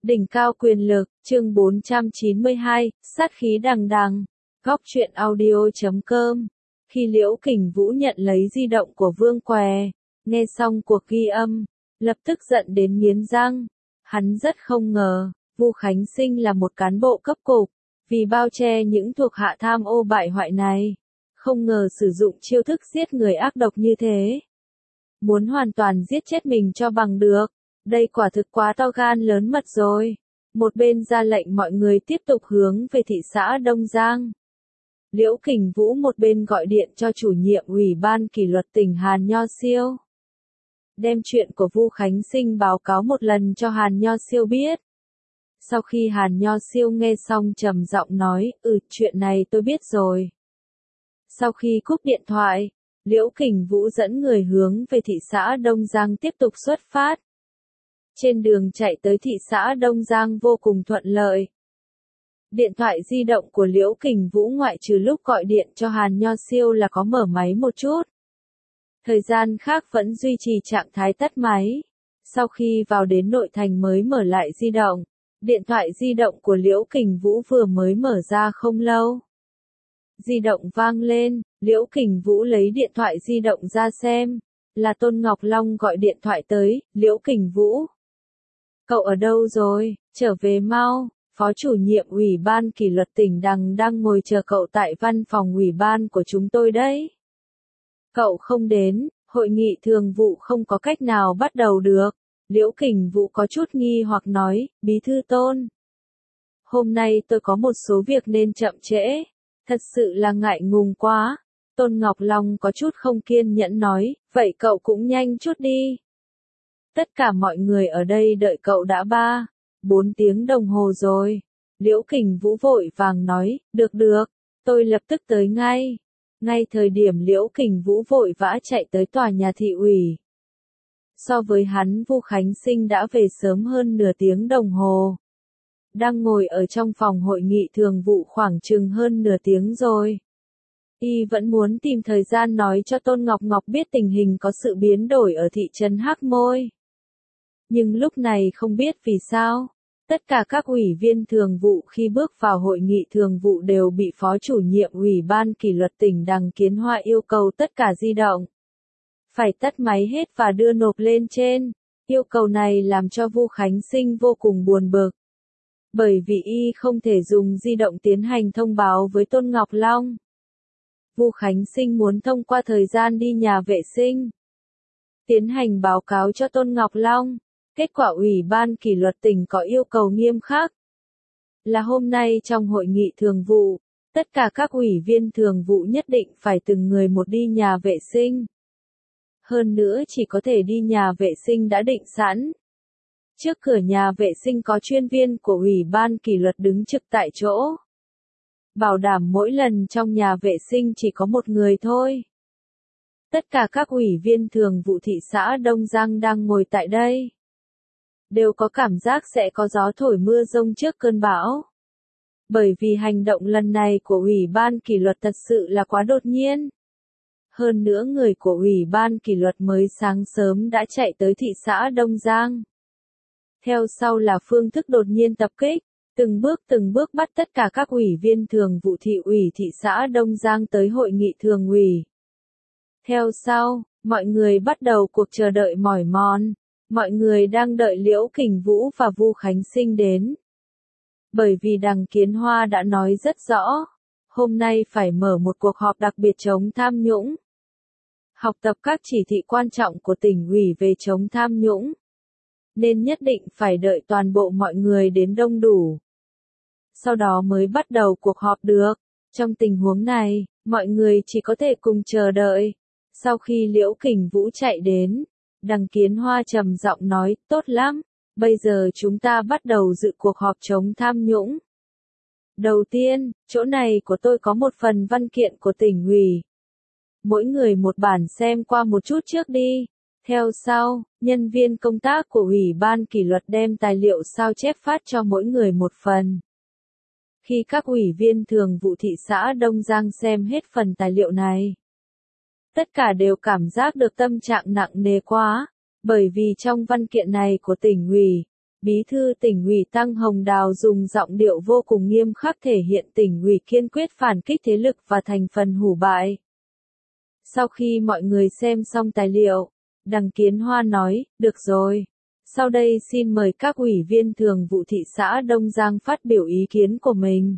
Đỉnh cao quyền lực, chương 492, sát khí đằng đằng. Góc truyện audio.com. Khi Liễu Kình Vũ nhận lấy di động của Vương Què, nghe xong cuộc ghi âm, lập tức giận đến nghiến răng. Hắn rất không ngờ, Vu Khánh Sinh là một cán bộ cấp cục, vì bao che những thuộc hạ tham ô bại hoại này, không ngờ sử dụng chiêu thức giết người ác độc như thế. Muốn hoàn toàn giết chết mình cho bằng được. Đây quả thực quá to gan lớn mật rồi. Một bên ra lệnh mọi người tiếp tục hướng về thị xã Đông Giang. Liễu Kình Vũ một bên gọi điện cho chủ nhiệm Ủy ban kỷ luật tỉnh Hàn Nho Siêu. Đem chuyện của Vu Khánh Sinh báo cáo một lần cho Hàn Nho Siêu biết. Sau khi Hàn Nho Siêu nghe xong trầm giọng nói, chuyện này tôi biết rồi. Sau khi cúp điện thoại, Liễu Kình Vũ dẫn người hướng về thị xã Đông Giang tiếp tục xuất phát. Trên đường chạy tới thị xã Đông Giang vô cùng thuận lợi. Điện thoại di động của Liễu Kình Vũ ngoại trừ lúc gọi điện cho Hàn Nho Siêu là có mở máy một chút. Thời gian khác vẫn duy trì trạng thái tắt máy. Sau khi vào đến nội thành mới mở lại di động. Điện thoại di động của Liễu Kình Vũ vừa mới mở ra không lâu. Di động vang lên, Liễu Kình Vũ lấy điện thoại di động ra xem. Là Tôn Ngọc Long gọi điện thoại tới, Liễu Kình Vũ. Cậu ở đâu rồi, trở về mau, Phó chủ nhiệm Ủy ban kỷ luật tỉnh đang ngồi chờ cậu tại văn phòng ủy ban của chúng tôi đấy. Cậu không đến, hội nghị thường vụ không có cách nào bắt đầu được. Liễu Kình Vũ có chút nghi hoặc nói, Bí thư Tôn. Hôm nay tôi có một số việc nên chậm trễ, thật sự là ngại ngùng quá. Tôn Ngọc Long có chút không kiên nhẫn nói, vậy cậu cũng nhanh chút đi. Tất cả mọi người ở đây đợi cậu đã 3-4 tiếng đồng hồ rồi. Liễu Kình Vũ vội vàng nói, được, tôi lập tức tới ngay. Ngay thời điểm Liễu Kình Vũ vội vã chạy tới tòa nhà thị ủy. So với hắn, Vu Khánh Sinh đã về sớm hơn nửa tiếng đồng hồ. Đang ngồi ở trong phòng hội nghị thường vụ khoảng chừng hơn nửa tiếng rồi. Y vẫn muốn tìm thời gian nói cho Tôn Ngọc Ngọc biết tình hình có sự biến đổi ở thị trấn Hắc Môi. Nhưng lúc này không biết vì sao, tất cả các ủy viên thường vụ khi bước vào hội nghị thường vụ đều bị Phó chủ nhiệm Ủy ban kỷ luật tỉnh Đằng Kiến Hoa yêu cầu tất cả di động phải tắt máy hết và đưa nộp lên trên. Yêu cầu này làm cho Vu Khánh Sinh vô cùng buồn bực. Bởi vì y không thể dùng di động tiến hành thông báo với Tôn Ngọc Long. Vu Khánh Sinh muốn thông qua thời gian đi nhà vệ sinh, tiến hành báo cáo cho Tôn Ngọc Long. Kết quả Ủy ban kỷ luật tỉnh có yêu cầu nghiêm khắc. Là hôm nay trong hội nghị thường vụ, tất cả các ủy viên thường vụ nhất định phải từng người một đi nhà vệ sinh. Hơn nữa chỉ có thể đi nhà vệ sinh đã định sẵn. Trước cửa nhà vệ sinh có chuyên viên của Ủy ban kỷ luật đứng trực tại chỗ. Bảo đảm mỗi lần trong nhà vệ sinh chỉ có một người thôi. Tất cả các ủy viên thường vụ thị xã Đông Giang đang ngồi tại đây đều có cảm giác sẽ có gió thổi mưa rông trước cơn bão. Bởi vì hành động lần này của Ủy ban kỷ luật thật sự là quá đột nhiên. Hơn nữa người của Ủy ban kỷ luật mới sáng sớm đã chạy tới thị xã Đông Giang. Theo sau là phương thức đột nhiên tập kích, từng bước bắt tất cả các ủy viên thường vụ thị ủy thị xã Đông Giang tới hội nghị thường ủy. Theo sau, mọi người bắt đầu cuộc chờ đợi mỏi mòn. Mọi người đang đợi Liễu Kình Vũ và Vu Khánh Sinh đến. Bởi vì Đằng Kiến Hoa đã nói rất rõ, hôm nay phải mở một cuộc họp đặc biệt chống tham nhũng. Học tập các chỉ thị quan trọng của tỉnh ủy về chống tham nhũng. Nên nhất định phải đợi toàn bộ mọi người đến đông đủ. Sau đó mới bắt đầu cuộc họp được. Trong tình huống này, mọi người chỉ có thể cùng chờ đợi. Sau khi Liễu Kình Vũ chạy đến, Đằng Kiến Hoa trầm giọng nói, tốt lắm, bây giờ chúng ta bắt đầu dự cuộc họp chống tham nhũng. Đầu tiên, chỗ này của tôi có một phần văn kiện của tỉnh ủy. Mỗi người một bản xem qua một chút trước đi. Theo sau, nhân viên công tác của Ủy ban kỷ luật đem tài liệu sao chép phát cho mỗi người một phần. Khi các ủy viên thường vụ thị xã Đông Giang xem hết phần tài liệu này, tất cả đều cảm giác được tâm trạng nặng nề quá, bởi vì trong văn kiện này của tỉnh ủy, Bí thư tỉnh ủy Tăng Hồng Đào dùng giọng điệu vô cùng nghiêm khắc thể hiện tỉnh ủy kiên quyết phản kích thế lực và thành phần hủ bại. Sau khi mọi người xem xong tài liệu, Đằng Kiến Hoa nói, được rồi. Sau đây xin mời các ủy viên thường vụ thị xã Đông Giang phát biểu ý kiến của mình.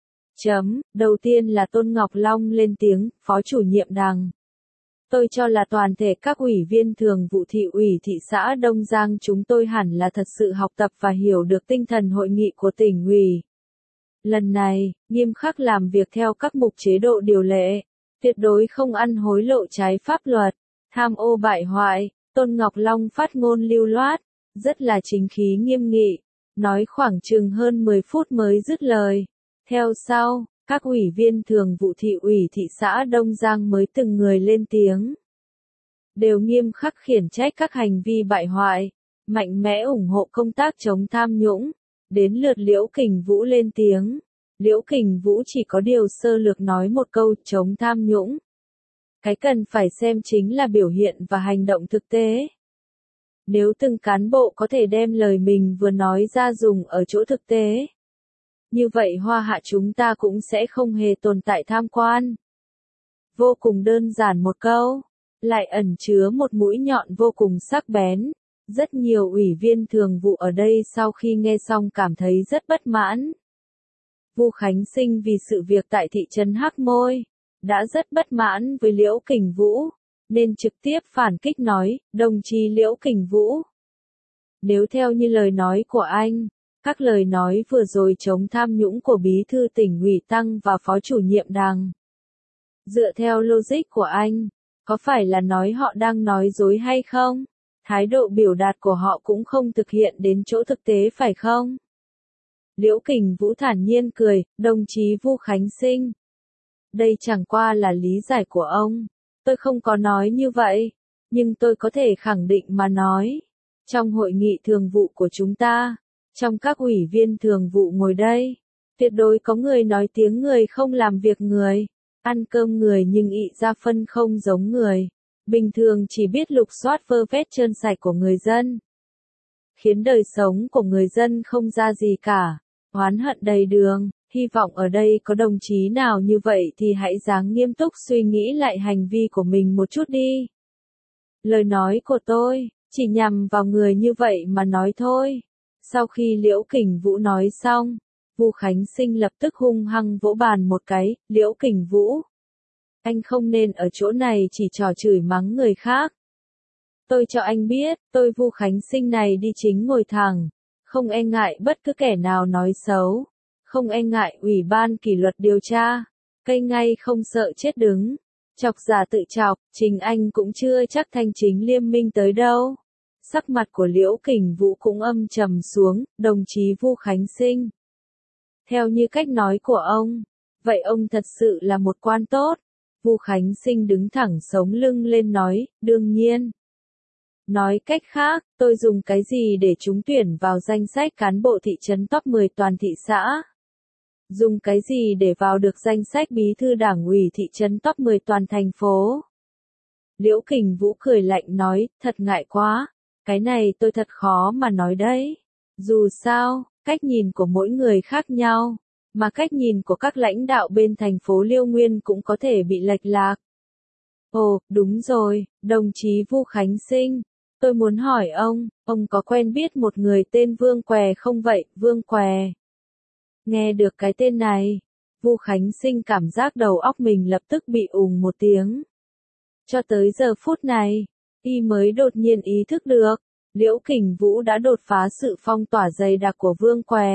Đầu tiên là Tôn Ngọc Long lên tiếng, Phó chủ nhiệm Đằng. Tôi cho là toàn thể các ủy viên thường vụ thị ủy thị xã Đông Giang chúng tôi hẳn là thật sự học tập và hiểu được tinh thần hội nghị của tỉnh ủy. Lần này, nghiêm khắc làm việc theo các mục chế độ điều lệ, tuyệt đối không ăn hối lộ trái pháp luật, tham ô bại hoại. Tôn Ngọc Long phát ngôn lưu loát, rất là chính khí nghiêm nghị, nói khoảng chừng hơn 10 phút mới dứt lời. Theo sau, các ủy viên thường vụ thị ủy thị xã Đông Giang mới từng người lên tiếng. Đều nghiêm khắc khiển trách các hành vi bại hoại, mạnh mẽ ủng hộ công tác chống tham nhũng. Đến lượt Liễu Kình Vũ lên tiếng. Liễu Kình Vũ chỉ có điều sơ lược nói một câu chống tham nhũng. Cái cần phải xem chính là biểu hiện và hành động thực tế. Nếu từng cán bộ có thể đem lời mình vừa nói ra dùng ở chỗ thực tế, như vậy Hoa Hạ chúng ta cũng sẽ không hề tồn tại tham quan. Vô cùng đơn giản một câu, lại ẩn chứa một mũi nhọn vô cùng sắc bén. Rất nhiều ủy viên thường vụ ở đây sau khi nghe xong cảm thấy rất bất mãn. Vu Khánh Sinh vì sự việc tại thị trấn Hắc Môi, đã rất bất mãn với Liễu Kình Vũ, nên trực tiếp phản kích nói, đồng chí Liễu Kình Vũ. Nếu theo như lời nói của anh, các lời nói vừa rồi chống tham nhũng của Bí thư tỉnh ủy Tăng và Phó chủ nhiệm Đằng. Dựa theo logic của anh, có phải là nói họ đang nói dối hay không? Thái độ biểu đạt của họ cũng không thực hiện đến chỗ thực tế phải không? Liễu Kình Vũ thản nhiên cười, đồng chí Vu Khánh Sinh. Đây chẳng qua là lý giải của ông. Tôi không có nói như vậy, nhưng tôi có thể khẳng định mà nói. Trong hội nghị thường vụ của chúng ta, trong các ủy viên thường vụ ngồi đây, tuyệt đối có người nói tiếng người không làm việc người, ăn cơm người nhưng ị ra phân không giống người. Bình thường chỉ biết lục soát vơ vét trơn sạch của người dân, khiến đời sống của người dân không ra gì cả, oán hận đầy đường. Hy vọng ở đây có đồng chí nào như vậy thì hãy dáng nghiêm túc suy nghĩ lại hành vi của mình một chút đi. Lời nói của tôi chỉ nhằm vào người như vậy mà nói thôi. Sau khi Liễu Kình Vũ nói xong, Vu Khánh Sinh lập tức hung hăng vỗ bàn một cái, Liễu Kình Vũ. Anh không nên ở chỗ này chỉ trò chửi mắng người khác. Tôi cho anh biết, tôi Vu Khánh Sinh này đi chính ngồi thẳng, không e ngại bất cứ kẻ nào nói xấu, không e ngại ủy ban kỷ luật điều tra, cây ngay không sợ chết đứng, chọc giả tự chọc, chính anh cũng chưa chắc thanh chính liêm minh tới đâu. Sắc mặt của Liễu Kình Vũ cũng âm trầm xuống, đồng chí Vu Khánh Sinh. Theo như cách nói của ông, vậy ông thật sự là một quan tốt. Vu Khánh Sinh đứng thẳng sống lưng lên nói, đương nhiên. Nói cách khác, tôi dùng cái gì để trúng tuyển vào danh sách cán bộ thị trấn top 10 toàn thị xã? Dùng cái gì để vào được danh sách bí thư đảng ủy thị trấn top 10 toàn thành phố? Liễu Kình Vũ cười lạnh nói, thật ngại quá. Cái này tôi thật khó mà nói đấy. Dù sao, cách nhìn của mỗi người khác nhau, mà cách nhìn của các lãnh đạo bên thành phố Liêu Nguyên cũng có thể bị lệch lạc. Ồ, đúng rồi, đồng chí Vu Khánh Sinh. Tôi muốn hỏi ông có quen biết một người tên Vương Què không vậy, Vương Què? Nghe được cái tên này, Vu Khánh Sinh cảm giác đầu óc mình lập tức bị ùng một tiếng. Cho tới giờ phút này, y mới đột nhiên ý thức được, Liễu Kình Vũ đã đột phá sự phong tỏa dày đặc của Vương Què.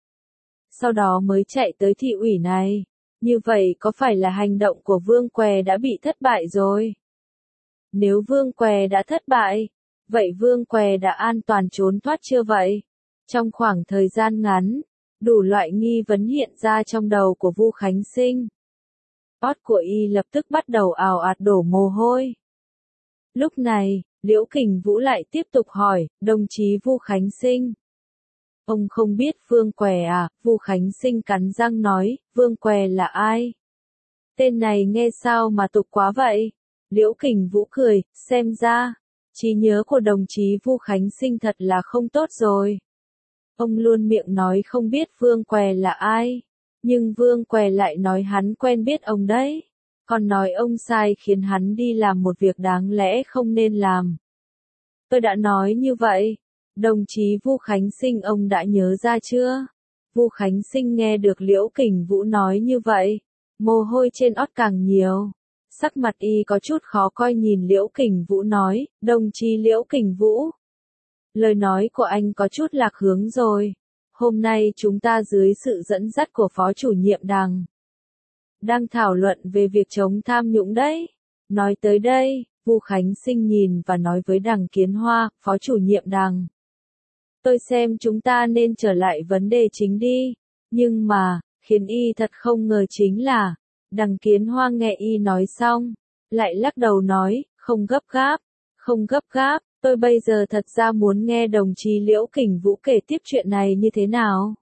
Sau đó mới chạy tới thị ủy này. Như vậy có phải là hành động của Vương Què đã bị thất bại rồi? Nếu Vương Què đã thất bại, vậy Vương Què đã an toàn trốn thoát chưa vậy? Trong khoảng thời gian ngắn, đủ loại nghi vấn hiện ra trong đầu của Vu Khánh Sinh. Ót của y lập tức bắt đầu ào ạt đổ mồ hôi. Lúc này, Liễu Kình Vũ lại tiếp tục hỏi, đồng chí Vu Khánh Sinh. Ông không biết Vương Què à? Vu Khánh Sinh cắn răng nói, Vương Què là ai? Tên này nghe sao mà tục quá vậy? Liễu Kình Vũ cười, xem ra, trí nhớ của đồng chí Vu Khánh Sinh thật là không tốt rồi. Ông luôn miệng nói không biết Vương Què là ai, nhưng Vương Què lại nói hắn quen biết ông đấy, còn nói ông sai khiến hắn đi làm một việc đáng lẽ không nên làm. Tôi đã nói như vậy, đồng chí Vu Khánh Sinh ông đã nhớ ra chưa? Vu Khánh Sinh nghe được Liễu Kình Vũ nói như vậy, mồ hôi trên ót càng nhiều. Sắc mặt y có chút khó coi nhìn Liễu Kình Vũ nói, đồng chí Liễu Kình Vũ. Lời nói của anh có chút lạc hướng rồi. Hôm nay chúng ta dưới sự dẫn dắt của Phó chủ nhiệm Đằng đang thảo luận về việc chống tham nhũng đấy. Nói tới đây, Vu Khánh Sinh nhìn và nói với Đằng Kiến Hoa, Phó chủ nhiệm Đằng. Tôi xem chúng ta nên trở lại vấn đề chính đi. Nhưng mà, khiến y thật không ngờ chính là, Đằng Kiến Hoa nghe y nói xong, lại lắc đầu nói, không gấp gáp, không gấp gáp, tôi bây giờ thật ra muốn nghe đồng chí Liễu Kình Vũ kể tiếp chuyện này như thế nào.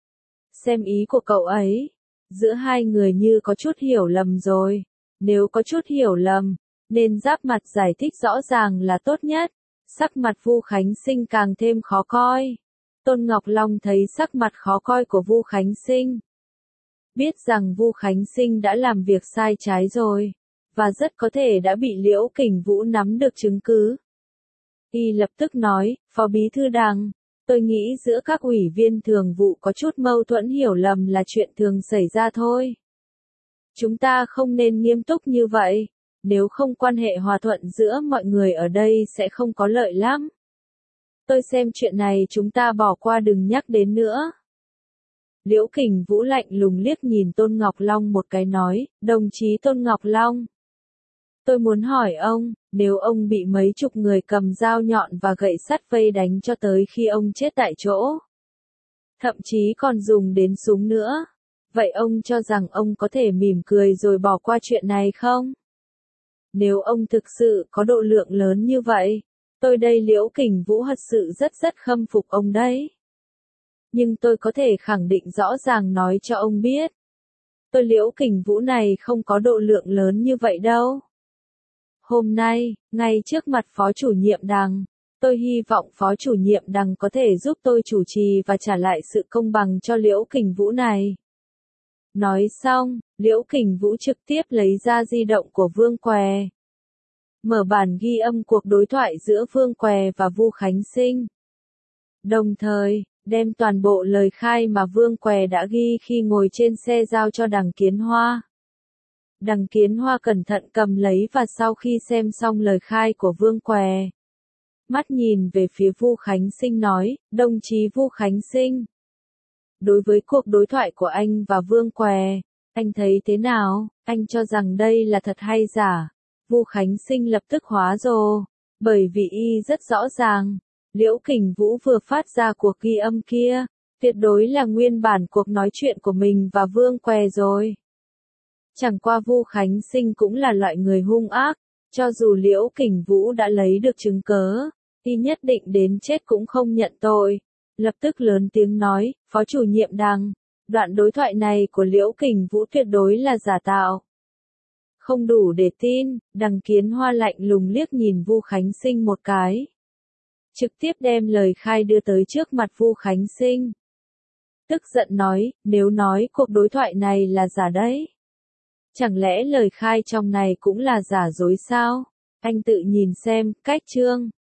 Xem ý của cậu ấy, giữa hai người như có chút hiểu lầm rồi, nếu có chút hiểu lầm, nên giáp mặt giải thích rõ ràng là tốt nhất. Sắc mặt Vu Khánh Sinh càng thêm khó coi. Tôn Ngọc Long thấy sắc mặt khó coi của Vu Khánh Sinh, biết rằng Vu Khánh Sinh đã làm việc sai trái rồi, và rất có thể đã bị Liễu Kình Vũ nắm được chứng cứ. Y lập tức nói, Phó Bí thư Đằng, tôi nghĩ giữa các ủy viên thường vụ có chút mâu thuẫn hiểu lầm là chuyện thường xảy ra thôi. Chúng ta không nên nghiêm túc như vậy, nếu không quan hệ hòa thuận giữa mọi người ở đây sẽ không có lợi lắm. Tôi xem chuyện này chúng ta bỏ qua đừng nhắc đến nữa. Liễu Kình Vũ lạnh lùng liếc nhìn Tôn Ngọc Long một cái nói, đồng chí Tôn Ngọc Long. Tôi muốn hỏi ông, nếu ông bị mấy chục người cầm dao nhọn và gậy sắt vây đánh cho tới khi ông chết tại chỗ, thậm chí còn dùng đến súng nữa, vậy ông cho rằng ông có thể mỉm cười rồi bỏ qua chuyện này không? Nếu ông thực sự có độ lượng lớn như vậy, tôi đây Liễu Kình Vũ thật sự rất khâm phục ông đấy. Nhưng tôi có thể khẳng định rõ ràng nói cho ông biết, tôi Liễu Kình Vũ này không có độ lượng lớn như vậy đâu. Hôm nay, ngay trước mặt Phó chủ nhiệm Đằng, tôi hy vọng Phó chủ nhiệm Đằng có thể giúp tôi chủ trì và trả lại sự công bằng cho Liễu Kình Vũ này. Nói xong, Liễu Kình Vũ trực tiếp lấy ra di động của Vương Què, mở bản ghi âm cuộc đối thoại giữa Vương Què và Vu Khánh Sinh. Đồng thời, đem toàn bộ lời khai mà Vương Què đã ghi khi ngồi trên xe giao cho Đằng Kiến Hoa. Đằng Kiến Hoa cẩn thận cầm lấy và sau khi xem xong lời khai của Vương Què, mắt nhìn về phía Vu Khánh Sinh nói, đồng chí Vu Khánh Sinh. Đối với cuộc đối thoại của anh và Vương Què, anh thấy thế nào? Anh cho rằng đây là thật hay giả? Vu Khánh Sinh lập tức hóa rồ, bởi vì y rất rõ ràng, Liễu Kình Vũ vừa phát ra cuộc ghi âm kia, tuyệt đối là nguyên bản cuộc nói chuyện của mình và Vương Què rồi. Chẳng qua Vu Khánh Sinh cũng là loại người hung ác, cho dù Liễu Kình Vũ đã lấy được chứng cớ, y nhất định đến chết cũng không nhận tội. Lập tức lớn tiếng nói, Phó chủ nhiệm Đằng, đoạn đối thoại này của Liễu Kình Vũ tuyệt đối là giả tạo. Không đủ để tin, Đằng Kiến Hoa lạnh lùng liếc nhìn Vu Khánh Sinh một cái. Trực tiếp đem lời khai đưa tới trước mặt Vu Khánh Sinh. Tức giận nói, nếu nói cuộc đối thoại này là giả đấy. Chẳng lẽ lời khai trong này cũng là giả dối sao? Anh tự nhìn xem, cách chương.